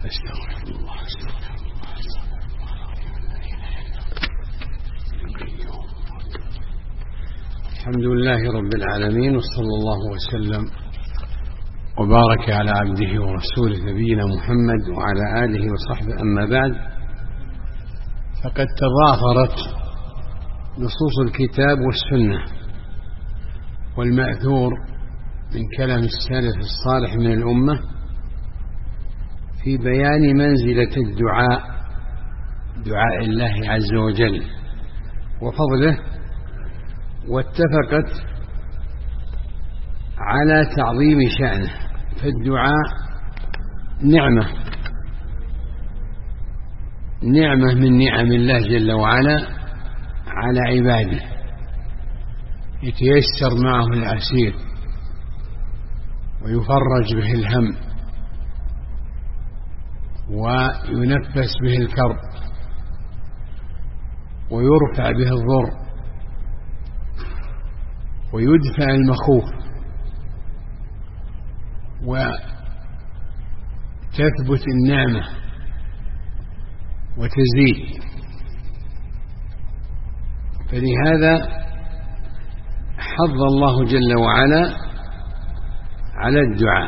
أستغفر الله. الحمد لله رب العالمين، وصلى الله وسلم وبارك على عبده ورسوله نبينا محمد وعلى آله وصحبه. أما بعد، فقد تضافرت نصوص الكتاب والسنة والمأثور من كلام السلف الصالح من الأمة في بيان منزلة دعاء الله عز وجل وفضله، واتفقت على تعظيم شأنه. فالدعاء نعمة من نعم الله جل وعلا على عباده، يتيسر معه العسير ويفرج به الهم وينفس به الكرب ويرفع به الضر ويدفع المخوف وتثبت النعمة وتزيد. فلهذا حض الله جل وعلا على الدعاء،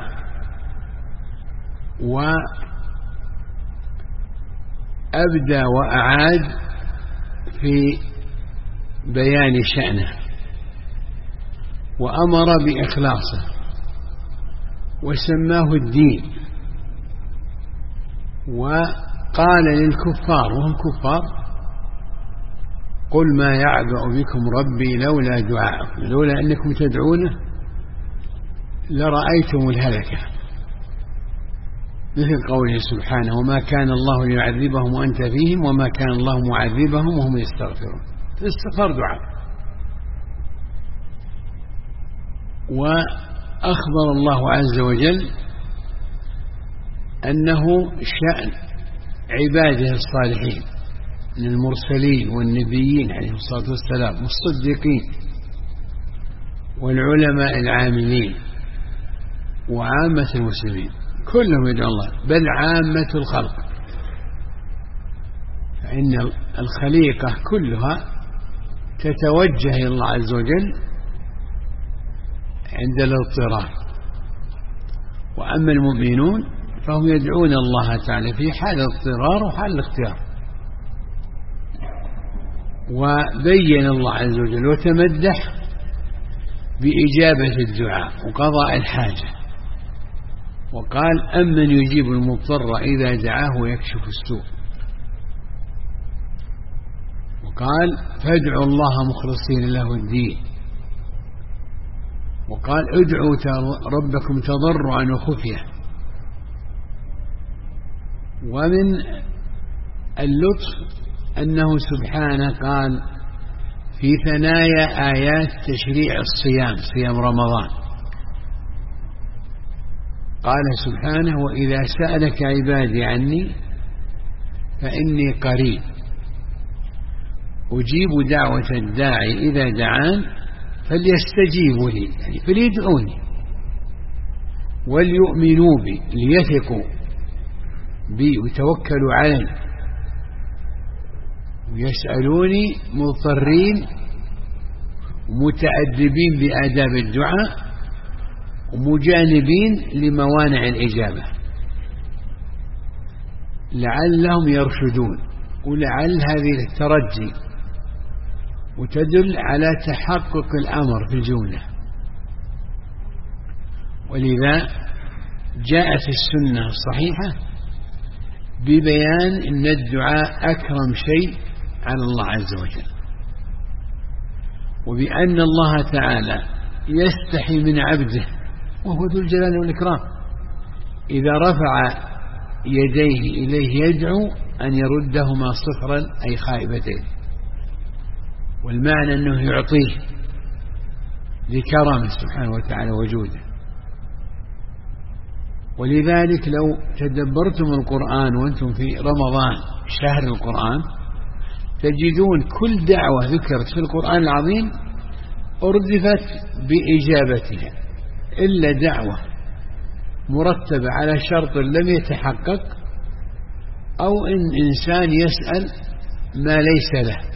وأبدى وأعاد في بيان شأنه، وأمر بإخلاصه وسماه الدين، وقال للكفار وهم كفار: قل ما يعبأ بكم ربي لولا دعاءكم، لولا أنكم تدعونه لرأيتم الهلكة، مثل قوله سبحانه: وما كان الله ليعذبهم وأنت فيهم وما كان الله معذبهم وهم يستغفرون. الاستغفار دعاء. وأخبر الله عز وجل أنه شأن عباده الصالحين من المرسلين والنبيين عليهم الصلاة والسلام والصديقين والعلماء العاملين وعامة المسلمين كلهم يدعو الله، بل عامة الخلق، فإن الخليقة كلها تتوجه إلى الله عز وجل عند الاضطرار، وأما المؤمنون فهم يدعون الله تعالى في حال الاضطرار وحال الاختيار. وبين الله عز وجل وتمدح بإجابة الدعاء وقضاء الحاجة، وقال: أمن يجيب المضطر إذا دعاه ويكشف السوء. وقال: فادعوا الله مخلصين له الدين. وقال: ادعوا ربكم تضرعا وخفية. ومن اللطف أنه سبحانه قال في ثنايا آيات تشريع الصيام، صيام رمضان، قال سبحانه: وإذا سألك عبادي عني فإني قريب أجيب دعوة الداعي إذا دعان فليستجيبوا لي، يعني فليدعوني، وليؤمنوا بي ليثقوا بي وتوكلوا علي، ويسألوني مضطرين متأدبين بآداب الدعاء ومجانبين لموانع الإجابة لعلهم يرشدون. ولعل هذه الترجي وتدل على تحقق الأمر في الجملة. ولذا جاءت السنة الصحيحة ببيان أن الدعاء أكرم شيء على الله عز وجل، وبأن الله تعالى يستحي من عبده وهو ذو الجلال والإكرام إذا رفع يديه إليه يدعو أن يردهما صفرا أي خائبتين، والمعنى أنه يعطيه لكرمه سبحانه وتعالى وجوده. ولذلك لو تدبرتم القرآن وأنتم في رمضان شهر القرآن تجدون كل دعوة ذكرت في القرآن العظيم أردفت بإجابتها، إلا دعوة مرتبة على شرط لم يتحقق أو إن إنسان يسأل ما ليس له.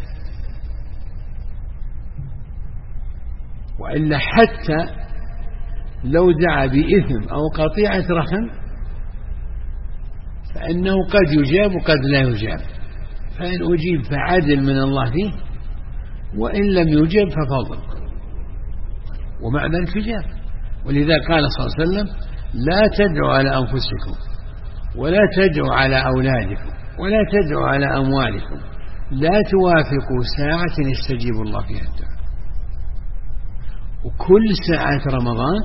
وإلا حتى لو دعا بإثم أو قطيعة رحم فإنه قد يجاب وقد لا يجاب، فإن أجيب فعدل من الله فيه، وإن لم يجب ففضل، ومع ذلك يجاب. ولذا قال صلى الله عليه وسلم: لا تدعوا على أنفسكم ولا تدعوا على أولادكم ولا تدعوا على أموالكم، لا توافقوا ساعة يستجيب الله فيها الدعاء. وكل ساعات رمضان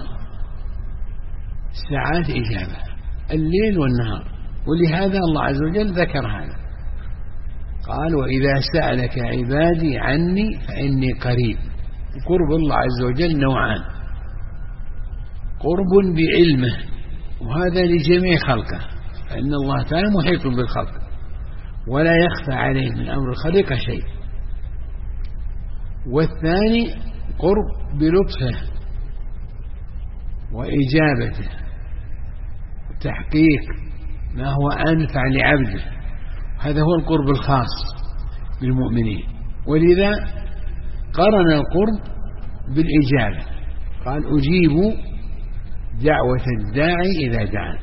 ساعات إجابة، الليل والنهار. ولهذا الله عز وجل ذكر هذا، قال: وإذا سألك عبادي عني فإني قريب. قرب الله عز وجل نوعان: قرب بعلمه، وهذا لجميع خلقه، فإن الله تعالى محيط بالخلق ولا يخفى عليه من أمر الخلق شيء. والثاني قرب بلطفه وإجابته وتحقيق ما هو أنفع لعبده، هذا هو القرب الخاص بالمؤمنين. ولذا قرن القرب بالإجابة، قال: أجيب دعوة الداعي إذا دعان.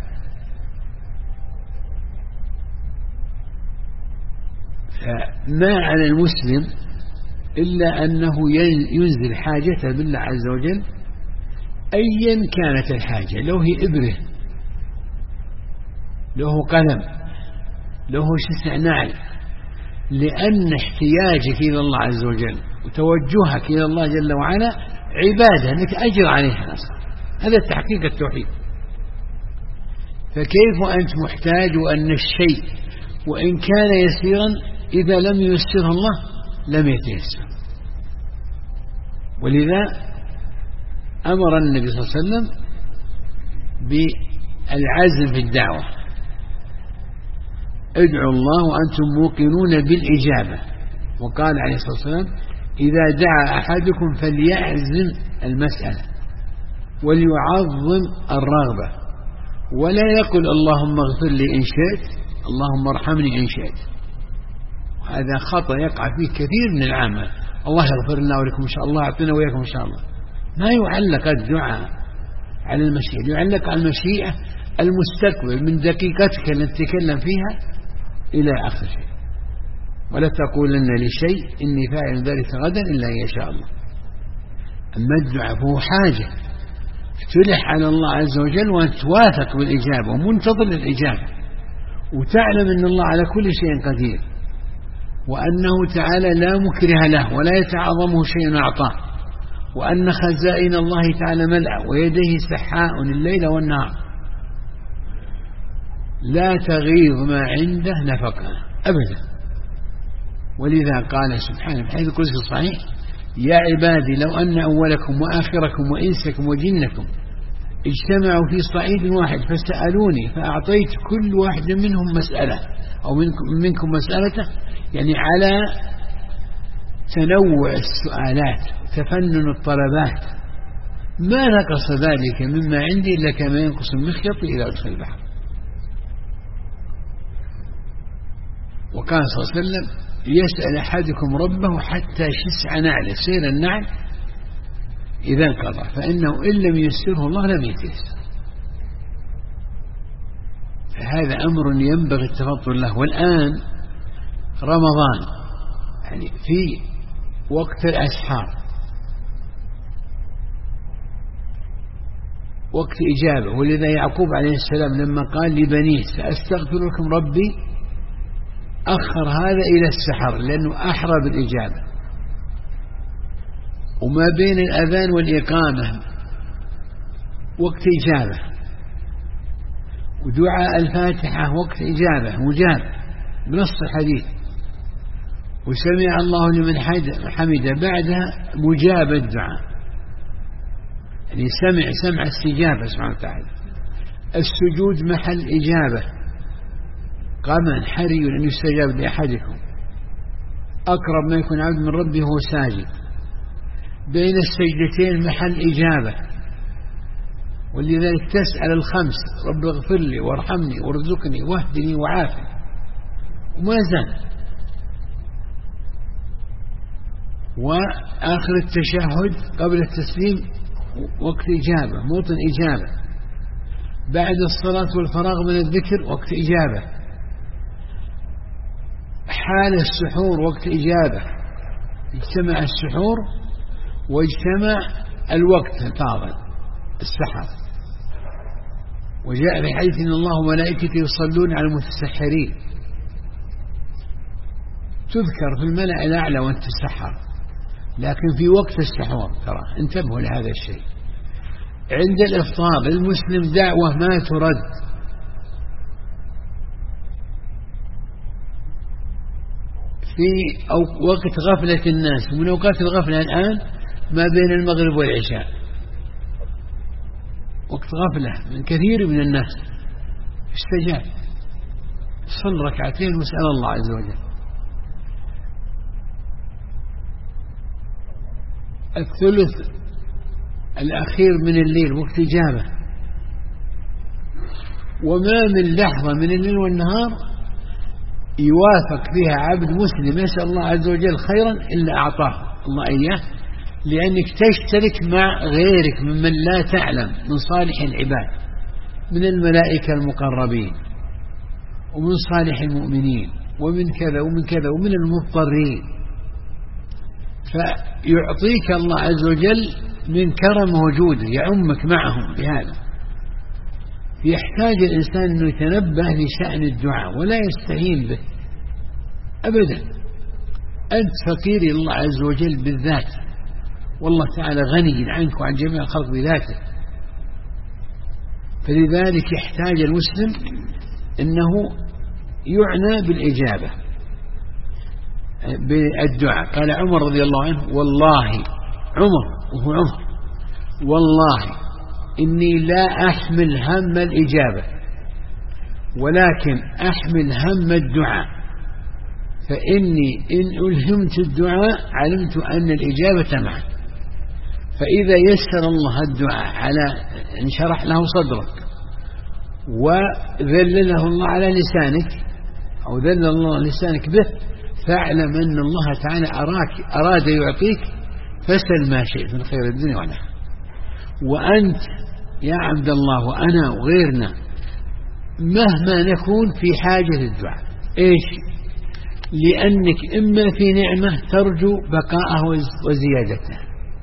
فما على المسلم إلا أنه ينزل حاجته بالله عز وجل أيا كانت الحاجة، لو هي إبرة، له قلم، له شسع نعل، لأن احتياجك إلى الله عز وجل وتوجهك إلى الله جل وعلا عبادة لك أجر عليها أصلا. هذا تحقيق التوحيد. فكيف أنت محتاج وأن الشيء وإن كان يسيرا إذا لم ييسره الله لم يتيسر؟ ولذا أمر النبي صلى الله عليه وسلم بالعزم في الدعوة: ادعوا الله وأنتم موقنون بالإجابة. وقال عليه الصلاة والسلام: إذا دعا أحدكم فليعزم المسألة وليعظم الرغبة، ولا يقل اللهم اغفر لي إن شئت، اللهم ارحمني إن شئت. هذا خطأ يقع فيه كثير من العامة: الله يغفر لنا ولكم إن شاء الله، أعطينا وياكم إن شاء الله. ما يعلق الدعاء على المشيئة، يعلق على المشيئة المستقبل من دقيقتك التي تتكلم فيها إلى آخر شيء. ولا تقولن لشيء إني فاعل ذلك غدا إلا إن يشاء الله. أما الدعاء فهو حاجة تلح على الله عز وجل وأن توافق بالإجابة ومنتظر الإجابة، وتعلم أن الله على كل شيء قدير، وأنه تعالى لا مكره له ولا يتعظمه شيء أعطاه، وأن خزائن الله تعالى ملأ ويديه سحاء الليل والنهار، لا تغيظ ما عنده نفقه أبدا. ولذا قال سبحانه في حديث القدسي الصحيح: يا عبادي لو أن أولكم وآخركم وإنسكم وجنكم اجتمعوا في صعيد واحد فسألوني فأعطيت كل واحد منهم مسألة أو منكم مسألته، يعني على تنوع السؤالات تفنن الطلبات، ما نقص ذلك مما عندي إلا كما ينقص المخيط إلى أدخل البحر. وقال صلى الله عليه وسلم: يسأل أحدكم ربه حتى شسع نعله، سير النعل إذا انقضى، فإنه إن لم ييسره الله لم يتيسر. فهذا أمر ينبغي التفضل له. والآن رمضان، يعني في وقت الأسحار، وقت إجابة. ولذا يعقوب عليه السلام لما قال لبنيه سأستغفر لكم ربي أخر هذا إلى السحر، لأنه أحرى بالإجابة. وما بين الأذان والإقامة وقت إجابة، ودعاء الفاتحة وقت إجابة مجاب بنص الحديث، وسمع الله لمن حمد بعدها مجاب الدعاء، يعني سمع استجابة سبحانه وتعالى. السجود محل إجابة، قام حري أن يستجاب لأحدكم، أقرب ما يكون عبد من ربه هو ساجد. بين السجدتين محل إجابة، ولذلك تسأل الخمس: رب اغفر لي وارحمني وارزقني واهدني وعافني. وما زال. وآخر التشهد قبل التسليم وقت إجابة، موطن إجابة. بعد الصلاة والفراغ من الذكر وقت إجابة. حال السحور وقت إجابة، اجتمع السحور واجتمع الوقت الفاضل السحر. وجاء في حديث إن الله وملائكته يصلون على المتسحرين، تذكر في الملأ الأعلى وأنت تسحر، لكن في وقت السحور ترى، انتبهوا لهذا الشيء. عند الإفطار المسلم دعوة ما ترد، في وقت غفلة الناس. من أوقات الغفلة الآن ما بين المغرب والعشاء، وقت غفلة من كثير من الناس. استجاب، صل ركعتين واسأل الله عز وجل. الثلث الأخير من الليل وقت إجابة. وما من لحظة من الليل والنهار يوافق فيها عبد مسلم يسأل الله عز وجل خيرا إلا أعطاه الله إياه، لأنك تشترك مع غيرك ممن لا تعلم من صالح العباد، من الملائكة المقربين ومن صالح المؤمنين ومن كذا ومن كذا ومن المضطرين، فيعطيك الله عز وجل من كرم وجوده، يعمك معهم بهذا. يحتاج الإنسان أنه يتنبه لشأن الدعاء ولا يستهين به أبدا. أنت فقير الله عز وجل بالذات، والله تعالى غني عنك وعن جميع الخلق بذاته. فلذلك يحتاج المسلم أنه يعنى بالإجابة بالدعاء. قال عمر رضي الله عنه والله، عمر وهو عمر، والله إني لا أحمل هم الإجابة ولكن أحمل هم الدعاء، فإني إن ألهمت الدعاء علمت أن الإجابة معه. فإذا يسر الله الدعاء على انشرح له صدرك وذلله الله على لسانك أو ذل الله لسانك به، فاعلم أن الله تعالى أراد يعطيك، فاسأل ما شئت من خير الدنيا والآخرة. وأنت يا عبد الله وأنا وغيرنا مهما نكون في حاجة للدعاء. إيش؟ لأنك إما في نعمة ترجو بقاءه وزيادته،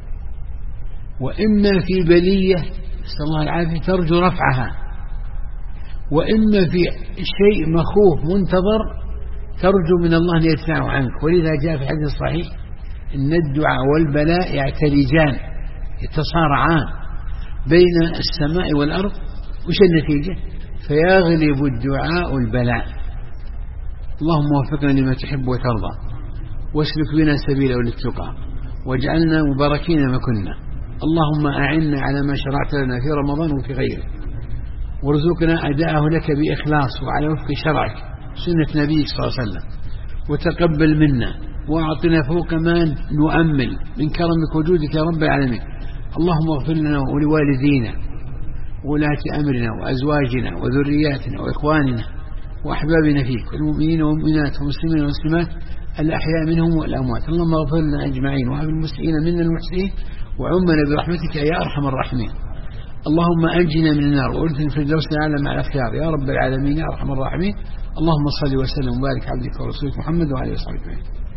وإما في بلية نسأل الله العافية ترجو رفعها، وإما في شيء مخوف منتظر ترجو من الله أن يدفعه عنك. ولذا جاء في حديث صحيح إن الدعاء والبلاء يعتلجان يتصارعان بين السماء والأرض. وش النتيجة؟ فيغلب الدعاء البلاء. اللهم وفقنا لما تحب وترضى، واسلك بنا سبيلا للتقى، واجعلنا مباركين ما كنا. اللهم أعنا على ما شرعت لنا في رمضان وفي غيره، وارزقنا أداءه لك بإخلاص وعلى وفق شرعك سنة نبيك صلى الله عليه وسلم، وتقبل منا وأعطنا فوق ما نؤمل من كرمك وجودك يا رب العالمين. اللهم اغفر لنا ولوالدينا وولاة أمرنا وأزواجنا وذرياتنا وإخواننا وأحبابنا فيك، والمؤمنين والمؤمنات والمسلمين والمسلمات الأحياء منهم والأموات. اللهم اغفر لنا أجمعين، وهب المسلمين منا المحسنين، وعمنا برحمتك يا أرحم الراحمين. اللهم أنجنا من النار وأدخلنا في الدوس الأعلى مع الأخيار يا رب العالمين يا أرحم الراحمين. اللهم صل وسلم وبارك على عبدك ورسولك محمد وعلى آله وصحبه أجمعين.